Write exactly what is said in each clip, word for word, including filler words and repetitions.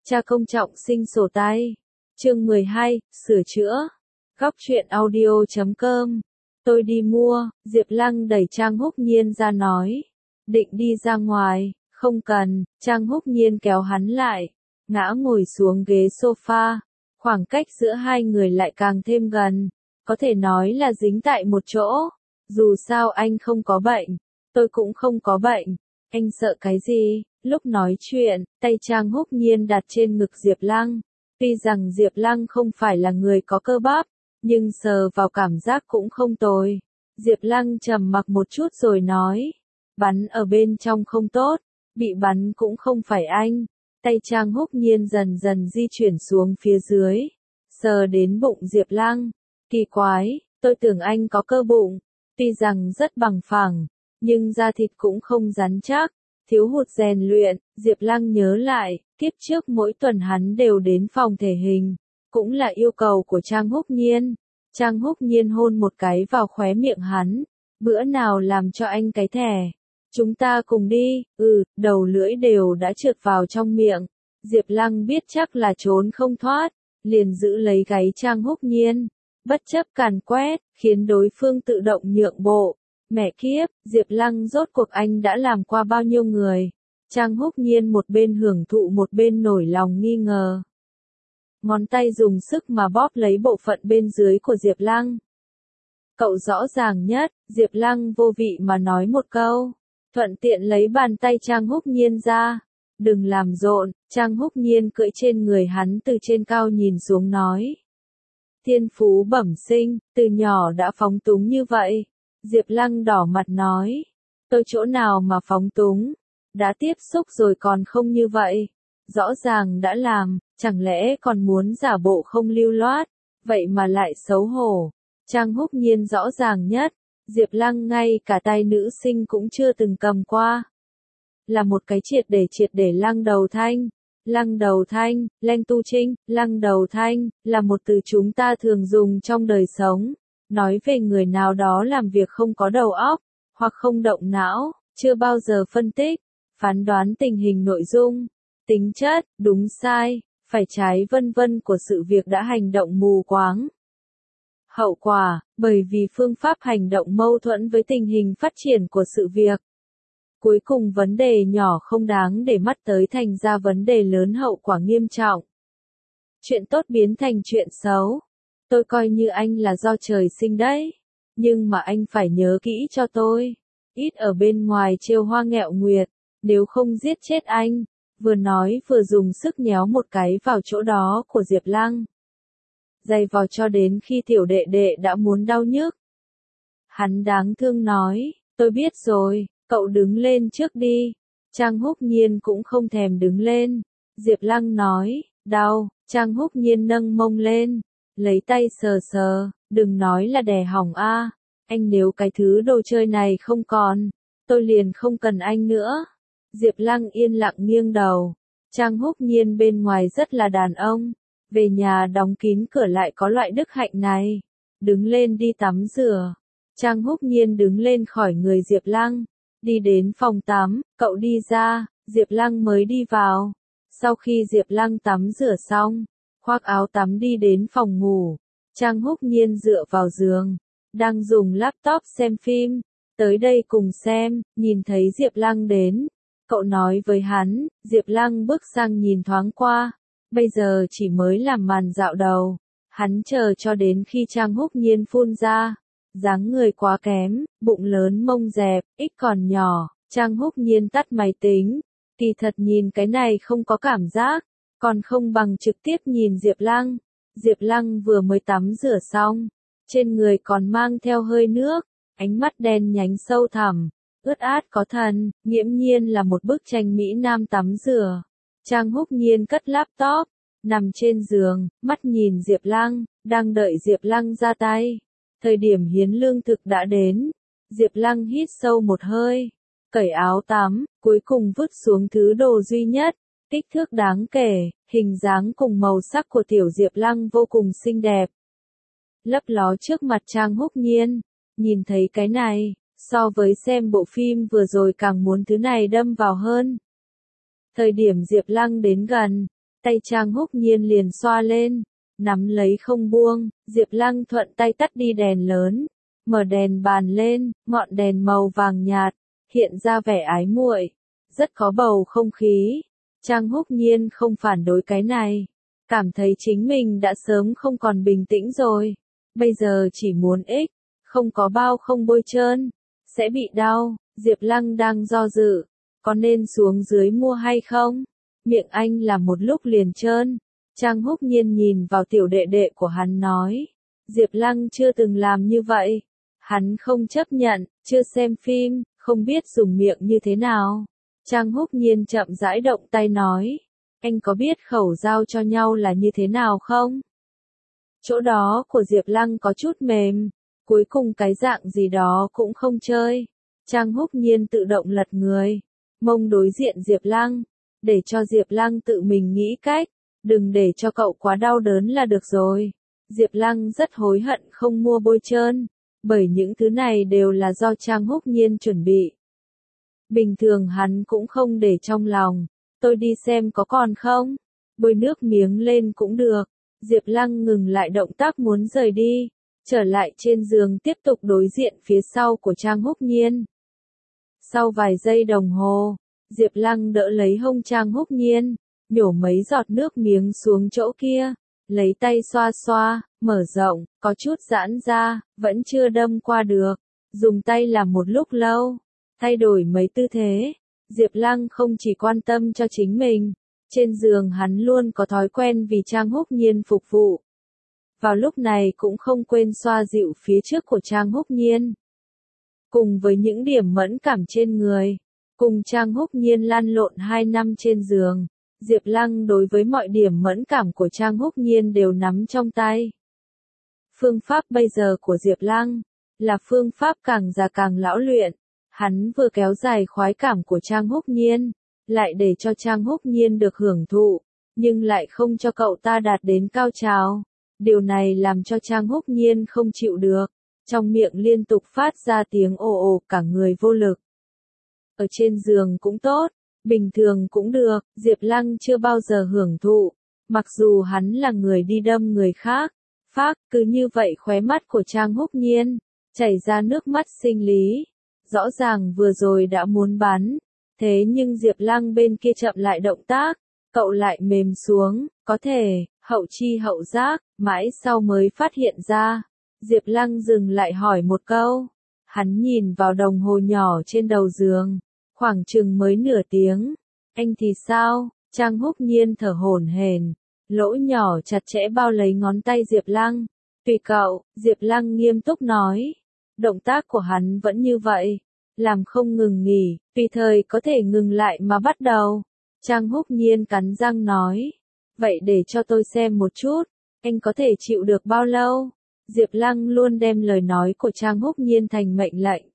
Cha công trọng sinh sổ tay. Chương mười hai, sửa chữa. Góc truyện audio chấm com. Tôi đi mua, Diệp Lăng đẩy Trang Húc Nhiên ra nói. Định đi ra ngoài, không cần, Trang Húc Nhiên kéo hắn lại, ngã ngồi xuống ghế sofa. Khoảng cách giữa hai người lại càng thêm gần, có thể nói là dính tại một chỗ. Dù sao anh không có bệnh, tôi cũng không có bệnh, anh sợ cái gì? Lúc nói chuyện, tay Trang Húc Nhiên đặt trên ngực Diệp Lăng. Tuy rằng Diệp Lăng không phải là người có cơ bắp, nhưng sờ vào cảm giác cũng không tồi. Diệp Lăng trầm mặc một chút rồi nói, bắn ở bên trong không tốt, bị bắn cũng không phải anh. Tay Trang Húc Nhiên dần dần di chuyển xuống phía dưới, sờ đến bụng Diệp Lăng. Kỳ quái, tôi tưởng anh có cơ bụng, tuy rằng rất bằng phẳng, nhưng da thịt cũng không rắn chắc. Thiếu hụt rèn luyện, Diệp Lăng nhớ lại, kiếp trước mỗi tuần hắn đều đến phòng thể hình, cũng là yêu cầu của Trang Húc Nhiên. Trang Húc Nhiên hôn một cái vào khóe miệng hắn, bữa nào làm cho anh cái thẻ, chúng ta cùng đi. Ừ, đầu lưỡi đều đã trượt vào trong miệng. Diệp Lăng biết chắc là trốn không thoát, liền giữ lấy gáy Trang Húc Nhiên, bất chấp càn quét, khiến đối phương tự động nhượng bộ. Mẹ kiếp, Diệp Lăng rốt cuộc anh đã làm qua bao nhiêu người? Trang Húc Nhiên một bên hưởng thụ một bên nổi lòng nghi ngờ. Ngón tay dùng sức mà bóp lấy bộ phận bên dưới của Diệp Lăng. Cậu rõ ràng nhất, Diệp Lăng vô vị mà nói một câu, thuận tiện lấy bàn tay Trang Húc Nhiên ra. Đừng làm rộn, Trang Húc Nhiên cưỡi trên người hắn từ trên cao nhìn xuống nói. Thiên phú bẩm sinh, từ nhỏ đã phóng túng như vậy. Diệp Lăng đỏ mặt nói, tôi chỗ nào mà phóng túng, đã tiếp xúc rồi còn không như vậy, rõ ràng đã làm, chẳng lẽ còn muốn giả bộ không lưu loát, vậy mà lại xấu hổ. Trang Húc Nhiên rõ ràng nhất, Diệp Lăng ngay cả tay nữ sinh cũng chưa từng cầm qua. Là một cái triệt để triệt để lăng đầu thanh. Lăng đầu thanh, lanh tu trinh, lăng đầu thanh, là một từ chúng ta thường dùng trong đời sống. Nói về người nào đó làm việc không có đầu óc, hoặc không động não, chưa bao giờ phân tích, phán đoán tình hình nội dung, tính chất, đúng sai, phải trái vân vân của sự việc đã hành động mù quáng. Hậu quả, bởi vì phương pháp hành động mâu thuẫn với tình hình phát triển của sự việc. Cuối cùng vấn đề nhỏ không đáng để mắt tới thành ra vấn đề lớn hậu quả nghiêm trọng. Chuyện tốt biến thành chuyện xấu. Tôi coi như anh là do trời sinh đấy, nhưng mà anh phải nhớ kỹ cho tôi, ít ở bên ngoài trêu hoa nghẹo nguyệt, nếu không giết chết anh. Vừa nói vừa dùng sức nhéo một cái vào chỗ đó của Diệp Lăng. Dày vò cho đến khi tiểu đệ đệ đã muốn đau nhức. Hắn đáng thương nói, tôi biết rồi, cậu đứng lên trước đi. Trang Húc Nhiên cũng không thèm đứng lên. Diệp Lăng nói, đau. Trang Húc Nhiên nâng mông lên, lấy tay sờ sờ, đừng nói là đè hỏng a. Anh nếu cái thứ đồ chơi này không còn, tôi liền không cần anh nữa. Diệp Lăng yên lặng nghiêng đầu. Trang Húc Nhiên bên ngoài rất là đàn ông, về nhà đóng kín cửa lại có loại đức hạnh này. Đứng lên đi tắm rửa. Trang Húc Nhiên đứng lên khỏi người Diệp Lăng, đi đến phòng tắm, cậu đi ra, Diệp Lăng mới đi vào. Sau khi Diệp Lăng tắm rửa xong, khoác áo tắm đi đến phòng ngủ. Trang Húc Nhiên dựa vào giường, đang dùng laptop xem phim. Tới đây cùng xem, nhìn thấy Diệp Lăng đến. Cậu nói với hắn, Diệp Lăng bước sang nhìn thoáng qua. Bây giờ chỉ mới làm màn dạo đầu. Hắn chờ cho đến khi Trang Húc Nhiên phun ra. Dáng người quá kém, bụng lớn mông dẹp, ít còn nhỏ. Trang Húc Nhiên tắt máy tính. Kỳ thật nhìn cái này không có cảm giác, còn không bằng trực tiếp nhìn Diệp Lăng. Diệp Lăng vừa mới tắm rửa xong, trên người còn mang theo hơi nước, ánh mắt đen nhánh sâu thẳm, ướt át có thần, nghiễm nhiên là một bức tranh mỹ nam tắm rửa. Trang Húc Nhiên cất laptop, nằm trên giường, mắt nhìn Diệp Lăng, đang đợi Diệp Lăng ra tay. Thời điểm hiến lương thực đã đến, Diệp Lăng hít sâu một hơi, cởi áo tắm, cuối cùng vứt xuống thứ đồ duy nhất, kích thước đáng kể, hình dáng cùng màu sắc của tiểu Diệp Lăng vô cùng xinh đẹp. Lấp ló trước mặt Trang Húc Nhiên, nhìn thấy cái này, so với xem bộ phim vừa rồi càng muốn thứ này đâm vào hơn. Thời điểm Diệp Lăng đến gần, Tay Trang Húc Nhiên liền xoa lên, nắm lấy không buông, Diệp Lăng thuận tay tắt đi đèn lớn, mở đèn bàn lên, ngọn đèn màu vàng nhạt, hiện ra vẻ ái muội, rất có bầu không khí. Trang Húc Nhiên không phản đối cái này, cảm thấy chính mình đã sớm không còn bình tĩnh rồi, bây giờ chỉ muốn ích, không có bao không bôi trơn, sẽ bị đau. Diệp Lăng đang do dự, có nên xuống dưới mua hay không? Miệng anh là một lúc liền trơn. Trang Húc Nhiên nhìn vào tiểu đệ đệ của hắn nói, Diệp Lăng chưa từng làm như vậy, hắn không chấp nhận, chưa xem phim, không biết dùng miệng như thế nào. Trang Húc Nhiên chậm rãi động tay nói, anh có biết khẩu giao cho nhau là như thế nào không? Chỗ đó của Diệp Lăng có chút mềm, cuối cùng cái dạng gì đó cũng không chơi. Trang Húc Nhiên tự động lật người, mông đối diện Diệp Lăng, để cho Diệp Lăng tự mình nghĩ cách, đừng để cho cậu quá đau đớn là được rồi. Diệp Lăng rất hối hận không mua bôi trơn, bởi những thứ này đều là do Trang Húc Nhiên chuẩn bị. Bình thường hắn cũng không để trong lòng, tôi đi xem có còn không, bôi nước miếng lên cũng được. Diệp Lăng ngừng lại động tác muốn rời đi, trở lại trên giường tiếp tục đối diện phía sau của Trang Húc Nhiên. Sau vài giây đồng hồ, Diệp Lăng đỡ lấy hông Trang Húc Nhiên, nhổ mấy giọt nước miếng xuống chỗ kia, lấy tay xoa xoa, mở rộng, có chút giãn ra, vẫn chưa đâm qua được, dùng tay làm một lúc lâu, thay đổi mấy tư thế. Diệp Lăng không chỉ quan tâm cho chính mình, trên giường hắn luôn có thói quen vì Trang Húc Nhiên phục vụ. Vào lúc này cũng không quên xoa dịu phía trước của Trang Húc Nhiên. Cùng với những điểm mẫn cảm trên người, cùng Trang Húc Nhiên lăn lộn hai năm trên giường, Diệp Lăng đối với mọi điểm mẫn cảm của Trang Húc Nhiên đều nắm trong tay. Phương pháp bây giờ của Diệp Lăng là phương pháp càng già càng lão luyện, hắn vừa kéo dài khoái cảm của Trang Húc Nhiên, lại để cho Trang Húc Nhiên được hưởng thụ, nhưng lại không cho cậu ta đạt đến cao trào. Điều này làm cho Trang Húc Nhiên không chịu được, trong miệng liên tục phát ra tiếng ồ ồ, cả người vô lực. Ở trên giường cũng tốt, bình thường cũng được, Diệp Lăng chưa bao giờ hưởng thụ, mặc dù hắn là người đi đâm người khác. Phác, cứ như vậy khóe mắt của Trang Húc Nhiên chảy ra nước mắt sinh lý. Rõ ràng vừa rồi đã muốn bắn, thế nhưng Diệp Lăng bên kia chậm lại động tác, cậu lại mềm xuống, có thể, hậu chi hậu giác, mãi sau mới phát hiện ra. Diệp Lăng dừng lại hỏi một câu, hắn nhìn vào đồng hồ nhỏ trên đầu giường, khoảng chừng mới nửa tiếng. Anh thì sao? Trang Húc Nhiên thở hổn hển, lỗ nhỏ chặt chẽ bao lấy ngón tay Diệp Lăng. Tùy cậu, Diệp Lăng nghiêm túc nói. Động tác của hắn vẫn như vậy, làm không ngừng nghỉ, tùy thời có thể ngừng lại mà bắt đầu. Trang Húc Nhiên cắn răng nói, vậy để cho tôi xem một chút, anh có thể chịu được bao lâu? Diệp Lăng luôn đem lời nói của Trang Húc Nhiên thành mệnh lệnh.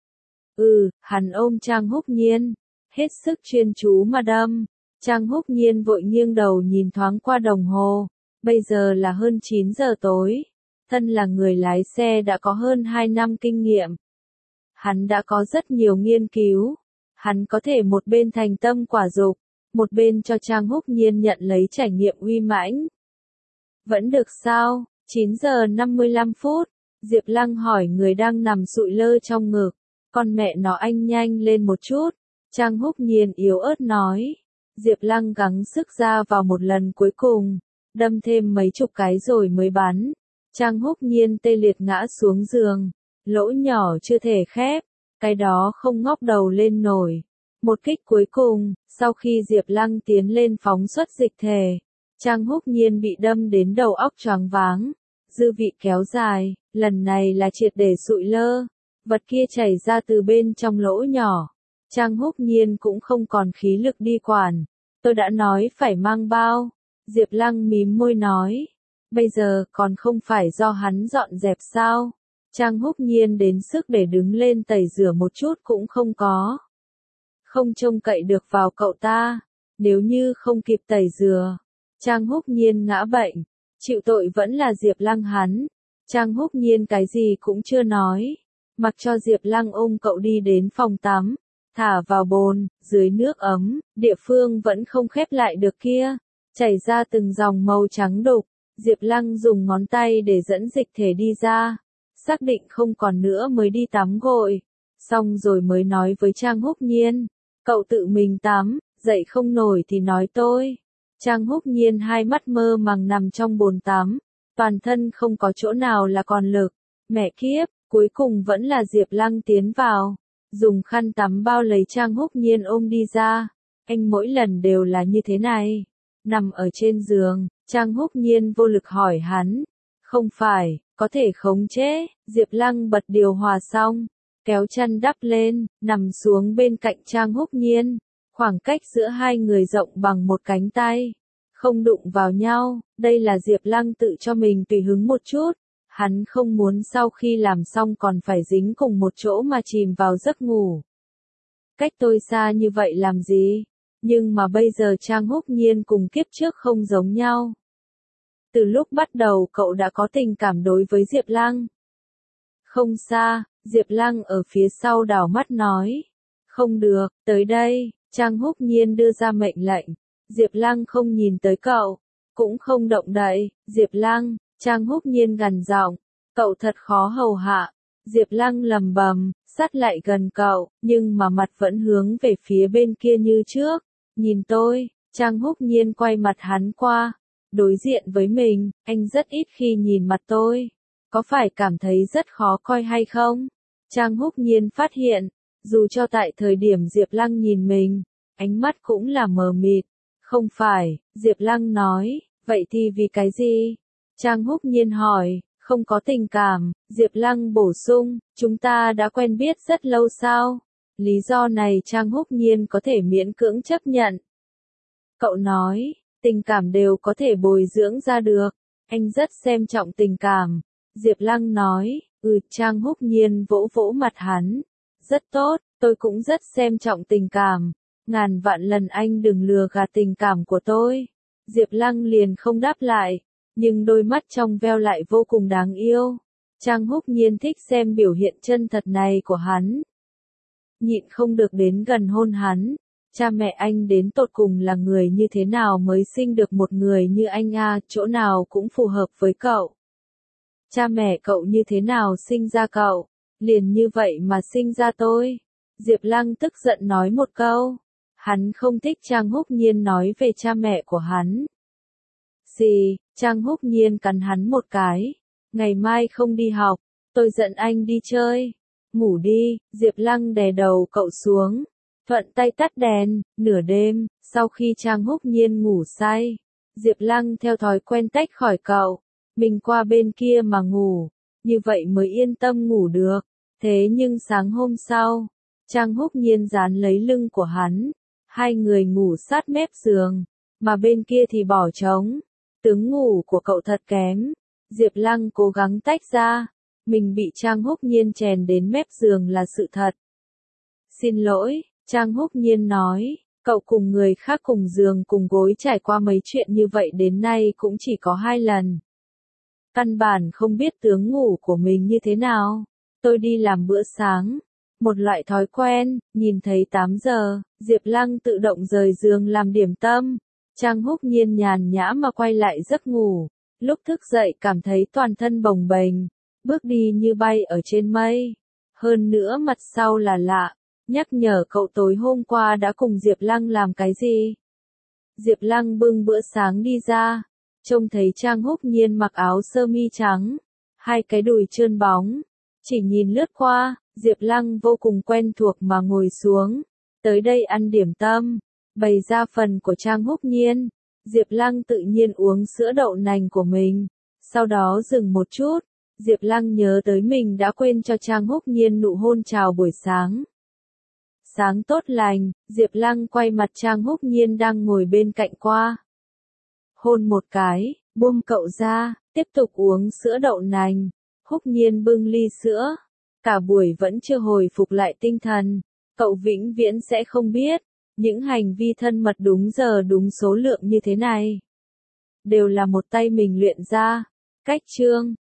Ừ, hắn ôm Trang Húc Nhiên, hết sức chuyên chú mà đâm. Trang Húc Nhiên vội nghiêng đầu nhìn thoáng qua đồng hồ, bây giờ là hơn chín giờ tối. Thân là người lái xe đã có hơn hai năm kinh nghiệm. Hắn đã có rất nhiều nghiên cứu. Hắn có thể một bên thành tâm quả dục, một bên cho Trang Húc Nhiên nhận lấy trải nghiệm uy mãnh. Vẫn được sao? chín giờ năm mươi lăm phút, Diệp Lăng hỏi người đang nằm sụi lơ trong ngực. Con mẹ nó anh nhanh lên một chút. Trang Húc Nhiên yếu ớt nói. Diệp Lăng gắng sức ra vào một lần cuối cùng, đâm thêm mấy chục cái rồi mới bắn. Trang Húc Nhiên tê liệt ngã xuống giường, lỗ nhỏ chưa thể khép, cái đó không ngóc đầu lên nổi. Một kích cuối cùng, sau khi Diệp Lăng tiến lên phóng xuất dịch thể, Trang Húc Nhiên bị đâm đến đầu óc choáng váng, dư vị kéo dài, lần này là triệt để sụi lơ, vật kia chảy ra từ bên trong lỗ nhỏ. Trang Húc Nhiên cũng không còn khí lực đi quản, tôi đã nói phải mang bao. Diệp Lăng mím môi nói. Bây giờ còn không phải do hắn dọn dẹp sao? Trang Húc Nhiên đến sức để đứng lên tẩy rửa một chút cũng không có. Không trông cậy được vào cậu ta, nếu như không kịp tẩy rửa. Trang Húc Nhiên ngã bệnh, chịu tội vẫn là Diệp Lăng hắn. Trang Húc Nhiên cái gì cũng chưa nói, mặc cho Diệp Lăng ôm cậu đi đến phòng tắm, thả vào bồn, dưới nước ấm, địa phương vẫn không khép lại được kia. chảy ra từng dòng màu trắng đục. Diệp Lăng dùng ngón tay để dẫn dịch thể đi ra, xác định không còn nữa mới đi tắm gội, xong rồi mới nói với Trang Húc Nhiên, cậu tự mình tắm, dậy không nổi thì nói tôi. Trang Húc Nhiên hai mắt mơ màng nằm trong bồn tắm, toàn thân không có chỗ nào là còn lực. Mẹ kiếp, cuối cùng vẫn là Diệp Lăng tiến vào, dùng khăn tắm bao lấy Trang Húc Nhiên ôm đi ra. Anh mỗi lần đều là như thế này. Nằm ở trên giường, Trang Húc Nhiên vô lực hỏi hắn. Không phải, có thể khống chế. Diệp Lăng bật điều hòa xong, kéo chăn đắp lên, nằm xuống bên cạnh Trang Húc Nhiên. Khoảng cách giữa hai người rộng bằng một cánh tay, không đụng vào nhau. Đây là Diệp Lăng tự cho mình tùy hứng một chút. Hắn không muốn sau khi làm xong còn phải dính cùng một chỗ mà chìm vào giấc ngủ. Cách tôi xa như vậy làm gì? Nhưng mà bây giờ Trang Húc Nhiên cùng kiếp trước không giống nhau. Từ lúc bắt đầu cậu đã có tình cảm đối với Diệp Lăng. Không xa, Diệp Lăng ở phía sau đảo mắt nói. Không được, tới đây. Trang Húc Nhiên đưa ra mệnh lệnh. Diệp Lăng không nhìn tới cậu, cũng không động đậy. Diệp Lăng, Trang Húc Nhiên gằn giọng, cậu thật khó hầu hạ. Diệp Lăng lầm bầm, sát lại gần cậu, nhưng mà mặt vẫn hướng về phía bên kia như trước. Nhìn tôi. Trang Húc Nhiên quay mặt hắn qua, đối diện với mình. Anh rất ít khi nhìn mặt tôi, có phải cảm thấy rất khó coi hay không? Trang Húc Nhiên phát hiện, dù cho tại thời điểm Diệp Lăng nhìn mình, ánh mắt cũng là mờ mịt. Không phải. Diệp Lăng nói. Vậy thì vì cái gì? Trang Húc Nhiên hỏi. Không có tình cảm. Diệp Lăng bổ sung. Chúng ta đã quen biết rất lâu sao? Lý do này Trang Húc Nhiên có thể miễn cưỡng chấp nhận. Cậu nói, tình cảm đều có thể bồi dưỡng ra được. Anh rất xem trọng tình cảm. Diệp Lăng nói. Ừ. Trang Húc Nhiên vỗ vỗ mặt hắn. Rất tốt, tôi cũng rất xem trọng tình cảm. Ngàn vạn lần anh đừng lừa gạt tình cảm của tôi. Diệp Lăng liền không đáp lại, nhưng đôi mắt trong veo lại vô cùng đáng yêu. Trang Húc Nhiên thích xem biểu hiện chân thật này của hắn. Nhịn không được đến gần hôn hắn. Cha mẹ anh đến tột cùng là người như thế nào mới sinh được một người như anh a, chỗ nào cũng phù hợp với cậu. Cha mẹ cậu như thế nào sinh ra cậu, liền như vậy mà sinh ra tôi. Diệp Lăng tức giận nói một câu. Hắn không thích Trang Húc Nhiên nói về cha mẹ của hắn. Gì? Trang Húc Nhiên cắn hắn một cái. Ngày mai không đi học, tôi dẫn anh đi chơi. Ngủ đi. Diệp Lăng đè đầu cậu xuống, thuận tay tắt đèn. Nửa đêm, sau khi Trang Húc Nhiên ngủ say, Diệp Lăng theo thói quen tách khỏi cậu, mình qua bên kia mà ngủ, như vậy mới yên tâm ngủ được. Thế nhưng sáng hôm sau, Trang Húc Nhiên dán lấy lưng của hắn, hai người ngủ sát mép giường, mà bên kia thì bỏ trống. Tướng ngủ của cậu thật kém. Diệp Lăng cố gắng tách ra, mình bị Trang Húc Nhiên chèn đến mép giường là sự thật. Xin lỗi, Trang Húc Nhiên nói, cậu cùng người khác cùng giường cùng gối trải qua mấy chuyện như vậy đến nay cũng chỉ có hai lần. Căn bản không biết tướng ngủ của mình như thế nào. Tôi đi làm bữa sáng. Một loại thói quen, nhìn thấy tám giờ, Diệp Lăng tự động rời giường làm điểm tâm. Trang Húc Nhiên nhàn nhã mà quay lại giấc ngủ. Lúc thức dậy cảm thấy toàn thân bồng bềnh, bước đi như bay ở trên mây. Hơn nữa mặt sau là lạ, nhắc nhở cậu tối hôm qua đã cùng Diệp Lăng làm cái gì. Diệp Lăng bưng bữa sáng đi ra, trông thấy Trang Húc Nhiên mặc áo sơ mi trắng, hai cái đùi trơn bóng. Chỉ nhìn lướt qua, Diệp Lăng vô cùng quen thuộc mà ngồi xuống. Tới đây ăn điểm tâm, bày ra phần của Trang Húc Nhiên. Diệp Lăng tự nhiên uống sữa đậu nành của mình. Sau đó dừng một chút, Diệp Lăng nhớ tới mình đã quên cho Trang Húc Nhiên nụ hôn chào buổi sáng. Sáng tốt lành, Diệp Lăng quay mặt Trang Húc Nhiên đang ngồi bên cạnh qua. Hôn một cái, buông cậu ra, tiếp tục uống sữa đậu nành. Húc Nhiên bưng ly sữa. Cả buổi vẫn chưa hồi phục lại tinh thần. Cậu vĩnh viễn sẽ không biết, những hành vi thân mật đúng giờ đúng số lượng như thế này đều là một tay mình luyện ra. Cách chương